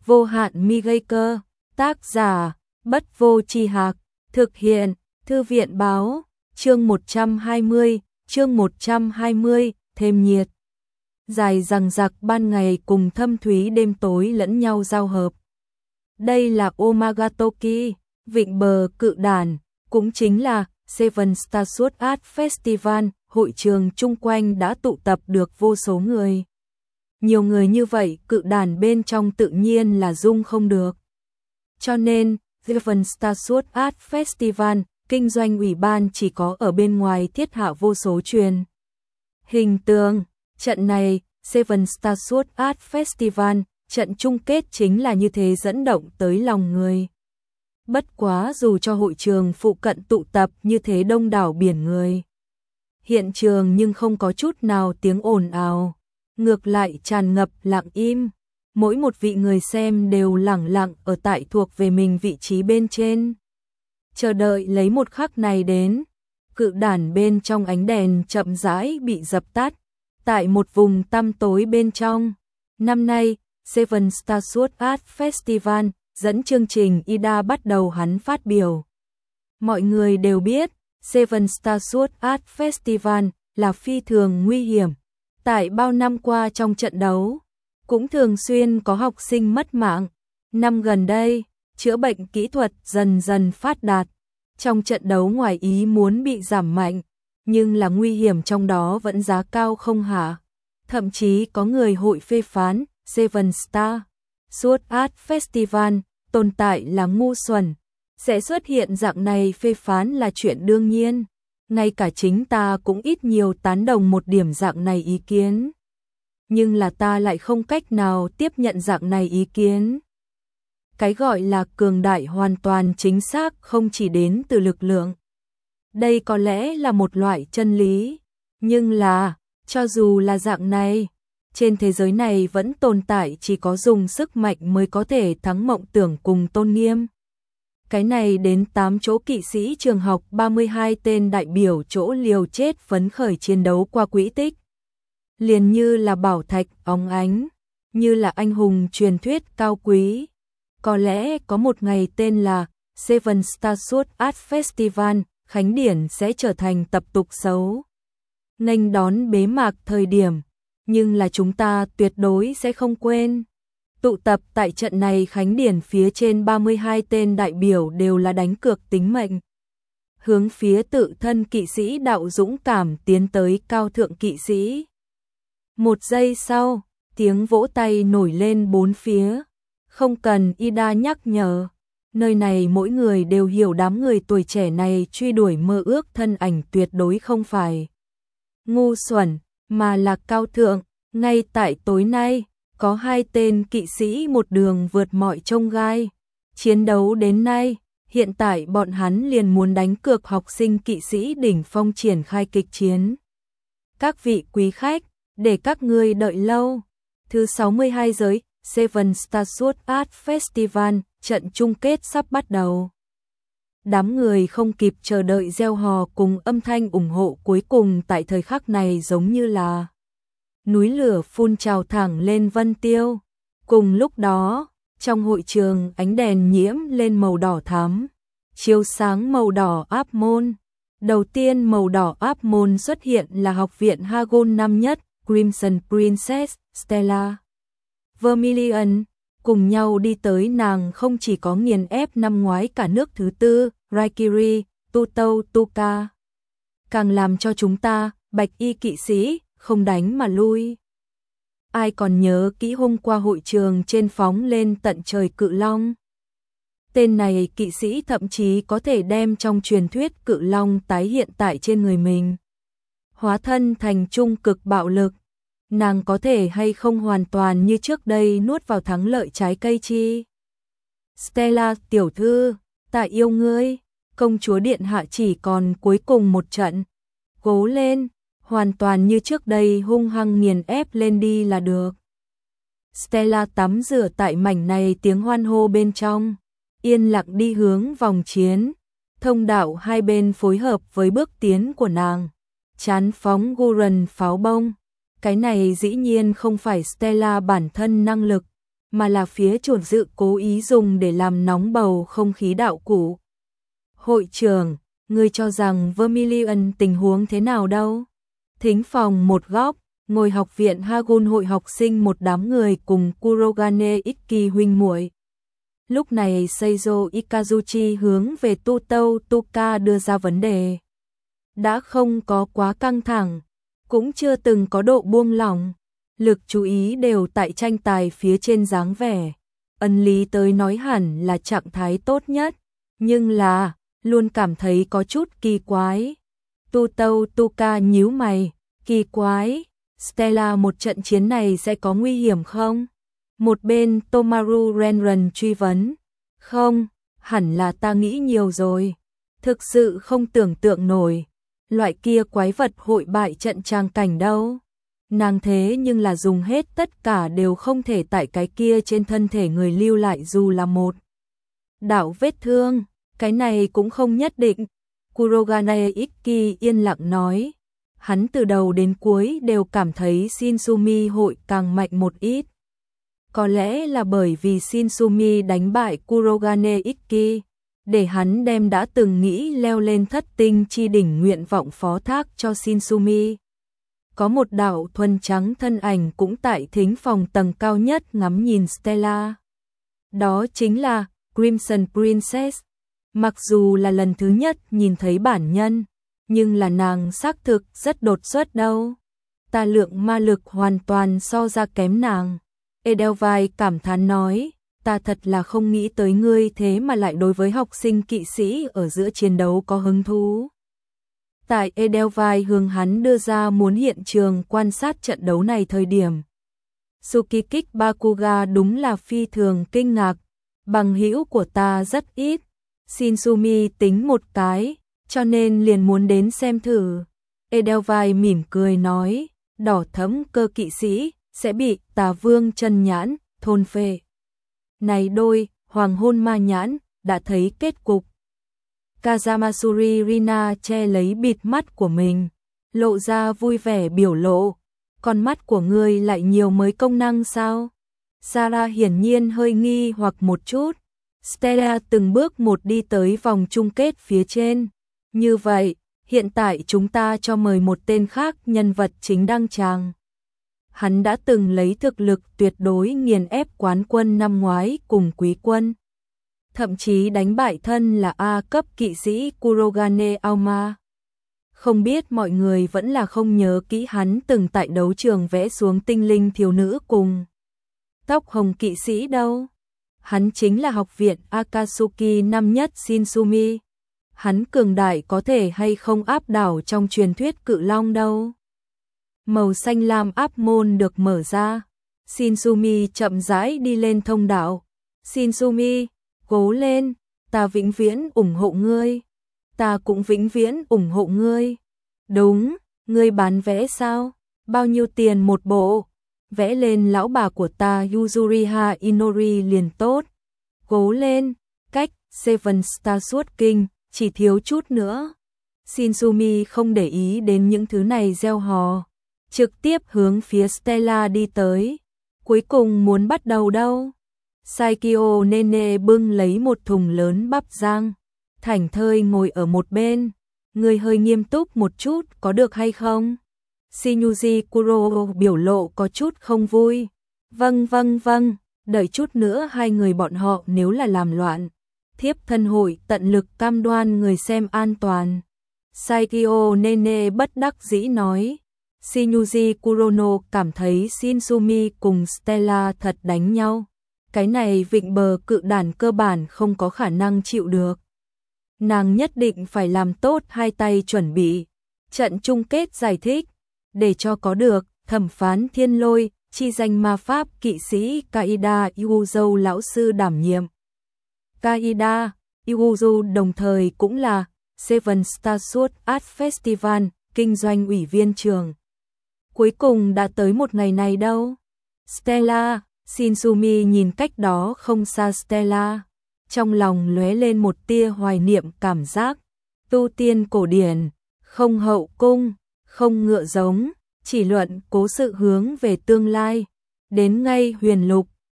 Vô hạn mi gây cơ, tác giả, Bất Vô Tri Hạc, thực hiện, Thư viện Báo, chương 120, thêm nhiệt. Dài dằng dặc ban ngày cùng thâm thúy đêm tối lẫn nhau giao hợp. Đây là Omagatoki, vịnh bờ cự đản, cũng chính là Seven Star Sword Art Festival, hội trường chung quanh đã tụ tập được vô số người. Nhiều người như vậy, cự đản bên trong tự nhiên là dung không được. Cho nên, Seven Star Sword Art Festival, kinh doanh ủy ban chỉ có ở bên ngoài thiết hạ vô số truyền hình tường. Trận này, Seven Star Sword Art Festival, trận chung kết chính là như thế dẫn động tới lòng người. Bất quá dù cho hội trường phụ cận tụ tập như thế đông đảo biển người. Hiện trường nhưng không có chút nào tiếng ồn ào, ngược lại tràn ngập lặng im. Mỗi một vị người xem đều lẳng lặng ở tại thuộc về mình vị trí bên trên. Chờ đợi lấy một khắc này đến, cự đản bên trong ánh đèn chậm rãi bị dập tắt. Tại một vùng tăm tối bên trong, năm nay, Seven Star Sword Art Festival dẫn chương trình Ida bắt đầu hắn phát biểu. Mọi người đều biết, Seven Star Sword Art Festival là phi thường nguy hiểm. Tại bao năm qua trong trận đấu, cũng thường xuyên có học sinh mất mạng. Năm gần đây, chữa bệnh kỹ thuật dần dần phát đạt. Trong trận đấu ngoài ý muốn bị giảm mạnh, nhưng là nguy hiểm trong đó vẫn giá cao không hạ. Thậm chí có người hội phê phán Seven Star Sword Art Festival tồn tại là ngu xuẩn. Sẽ xuất hiện dạng này phê phán là chuyện đương nhiên. Ngay cả chính ta cũng ít nhiều tán đồng một điểm dạng này ý kiến. Nhưng là ta lại không cách nào tiếp nhận dạng này ý kiến. Cái gọi là cường đại hoàn toàn chính xác không chỉ đến từ lực lượng. Đây có lẽ là một loại chân lý. Nhưng là, cho dù là dạng này, trên thế giới này vẫn tồn tại chỉ có dùng sức mạnh mới có thể thắng mộng tưởng cùng tôn nghiêm. Cái này đến 8 chỗ kỵ sĩ trường học 32 tên đại biểu chỗ liều chết phấn khởi chiến đấu qua quỹ tích. Liền như là bảo thạch óng ánh, như là anh hùng truyền thuyết cao quý. Có lẽ có một ngày tên là Seven Star Sword Art Festival, khánh điển sẽ trở thành tập tục xấu. Nghênh đón bế mạc thời điểm, nhưng là chúng ta tuyệt đối sẽ không quên. Tụ tập tại trận này khánh điển phía trên 32 tên đại biểu đều là đánh cược tính mệnh. Hướng phía tự thân kỵ sĩ đạo dũng cảm tiến tới cao thượng kỵ sĩ. Một giây sau, tiếng vỗ tay nổi lên bốn phía. Không cần Ida nhắc nhở. Nơi này mỗi người đều hiểu đám người tuổi trẻ này truy đuổi mơ ước thân ảnh tuyệt đối không phải ngu xuẩn, mà là cao thượng. Ngay tại tối nay, có 2 tên kỵ sĩ một đường vượt mọi chông gai. Chiến đấu đến nay, hiện tại bọn hắn liền muốn đánh cược học sinh kỵ sĩ đỉnh phong triển khai kịch chiến. Các vị quý khách, để các ngươi đợi lâu. Thứ 62 giới, Seven Star Sword Art Festival, trận chung kết sắp bắt đầu. Đám người không kịp chờ đợi reo hò cùng âm thanh ủng hộ cuối cùng tại thời khắc này giống như là núi lửa phun trào thẳng lên vân tiêu. Cùng lúc đó, trong hội trường ánh đèn nhiễm lên màu đỏ thắm, chiếu sáng màu đỏ áp môn. Đầu tiên màu đỏ áp môn xuất hiện là học viện Hagon năm nhất, Crimson Princess, Stella Vermilion. Cùng nhau đi tới nàng không chỉ có nghiền ép năm ngoái cả nước thứ tư, Raikiri, Tutâu, Tuka. Càng làm cho chúng ta, bạch y kỵ sĩ, không đánh mà lui. Ai còn nhớ kỹ hôm qua hội trường trên phóng lên tận trời cự long. Tên này kỵ sĩ thậm chí có thể đem trong truyền thuyết cự long tái hiện tại trên người mình. Hóa thân thành trung cực bạo lực. Nàng có thể hay không hoàn toàn như trước đây nuốt vào thắng lợi trái cây chi? Stella tiểu thư, ta yêu ngươi, công chúa điện hạ chỉ còn cuối cùng một trận. Cố lên, hoàn toàn như trước đây hung hăng nghiền ép lên đi là được. Stella tắm rửa tại mảnh này tiếng hoan hô bên trong, yên lặng đi hướng vòng chiến. Thông đạo hai bên phối hợp với bước tiến của nàng, chán phóng Gurren pháo bông. Cái này dĩ nhiên không phải Stella bản thân năng lực, mà là phía chuột dự cố ý dùng để làm nóng bầu không khí đạo cụ. Hội trưởng, ngươi cho rằng Vermilion tình huống thế nào đâu? Thính phòng một góc, ngồi học viện Hagun hội học sinh một đám người cùng Kurogane Ikki huynh muội. Lúc này Seizo Ikazuchi hướng về Tutou Tuka đưa ra vấn đề. Đã không có quá căng thẳng, cũng chưa từng có độ buông lỏng, lực chú ý đều tại tranh tài phía trên dáng vẻ. Ân lý tới nói hẳn là trạng thái tốt nhất, nhưng là luôn cảm thấy có chút kỳ quái. Tutou Tuka nhíu mày, kỳ quái, Stella một trận chiến này sẽ có nguy hiểm không? Một bên Tomaru Renran truy vấn, không, hẳn là ta nghĩ nhiều rồi, thực sự không tưởng tượng nổi, loại kia quái vật hội bại trận trang cảnh đâu. Nàng thế nhưng là dùng hết tất cả đều không thể tại cái kia trên thân thể người lưu lại dù là một đạo vết thương, cái này cũng không nhất định. Kurogane Ikki yên lặng nói, hắn từ đầu đến cuối đều cảm thấy Shinsumi hội càng mạnh một ít. Có lẽ là bởi vì Shinsumi đánh bại Kurogane Ikki, để hắn đem đã từng nghĩ leo lên thất tinh chi đỉnh nguyện vọng phó thác cho Shinsumi. Có một đạo thuần trắng thân ảnh cũng tại thính phòng tầng cao nhất ngắm nhìn Stella. Đó chính là Crimson Princess. Mặc dù là lần thứ nhất nhìn thấy bản nhân, nhưng là nàng xác thực rất đột xuất đâu. Ta lượng ma lực hoàn toàn so ra kém nàng. Edelweiss cảm thán nói, ta thật là không nghĩ tới ngươi thế mà lại đối với học sinh kỵ sĩ ở giữa chiến đấu có hứng thú. Tại Edelweiss hướng hắn đưa ra muốn hiện trường quan sát trận đấu này thời điểm. Tsukikik Bakuga đúng là phi thường kinh ngạc, bằng hữu của ta rất ít. Shinsumi tính một cái, cho nên liền muốn đến xem thử. Edelweiss mỉm cười nói, đỏ thẫm cơ kỵ sĩ sẽ bị Tà Vương chân nhãn thôn phệ. Này đôi hoàng hôn ma nhãn đã thấy kết cục. Kazamasuri Rina che lấy bịt mắt của mình, lộ ra vui vẻ biểu lộ. Con mắt của ngươi lại nhiều mới công năng sao? Sarah hiển nhiên hơi nghi hoặc một chút. Stella từng bước một đi tới vòng chung kết phía trên. Như vậy, hiện tại chúng ta cho mời một tên khác nhân vật chính đăng tràng. Hắn đã từng lấy thực lực tuyệt đối nghiền ép quán quân năm ngoái cùng quý quân. Thậm chí đánh bại thân là A cấp kỵ sĩ Kurogane Aoma. Không biết mọi người vẫn là không nhớ kỹ hắn từng tại đấu trường vẽ xuống tinh linh thiếu nữ cùng tóc hồng kỵ sĩ đâu. Hắn chính là học viện Akatsuki năm nhất Shinsumi. Hắn cường đại có thể hay không áp đảo trong truyền thuyết cự long đâu. Màu xanh lam áp môn được mở ra. Shinsumi chậm rãi đi lên thông đạo. Shinsumi, cố lên, ta vĩnh viễn ủng hộ ngươi. Ta cũng vĩnh viễn ủng hộ ngươi. Đúng, ngươi bán vẽ sao? Bao nhiêu tiền một bộ? Vẽ lên lão bà của ta Yuzuriha Inori liền tốt. Cố lên, cách Seven Star Sword King, chỉ thiếu chút nữa. Shinsumi không để ý đến những thứ này gieo hò, trực tiếp hướng phía Stella đi tới. Cuối cùng muốn bắt đầu đâu? Saikyo Nene bưng lấy một thùng lớn bắp rang, thảnh thơi ngồi ở một bên. Người hơi nghiêm túc một chút có được hay không? Shinyuji Kuro biểu lộ có chút không vui. Vâng, đợi chút nữa hai người bọn họ nếu là làm loạn, thiếp thân hội tận lực cam đoan người xem an toàn. Saikyo Nene bất đắc dĩ nói. Shinyuji Kurono cảm thấy Shinsumi cùng Stella thật đánh nhau. Cái này vịnh bờ cự đản cơ bản không có khả năng chịu được. Nàng nhất định phải làm tốt hai tay chuẩn bị. Trận chung kết giải thích, để cho có được thẩm phán thiên lôi, chi danh ma pháp kỵ sĩ Kaida Iuzo lão sư đảm nhiệm. Kaida Iuzo đồng thời cũng là Seven Star Sword Art Festival, kinh doanh ủy viên trường. Cuối cùng đã tới một ngày này đâu. Stella, Shinsumi nhìn cách đó không xa Stella. Trong lòng lóe lên một tia hoài niệm cảm giác. Tu tiên cổ điển, không hậu cung, không ngựa giống, chỉ luận cố sự hướng về tương lai. Đến ngay huyền lục,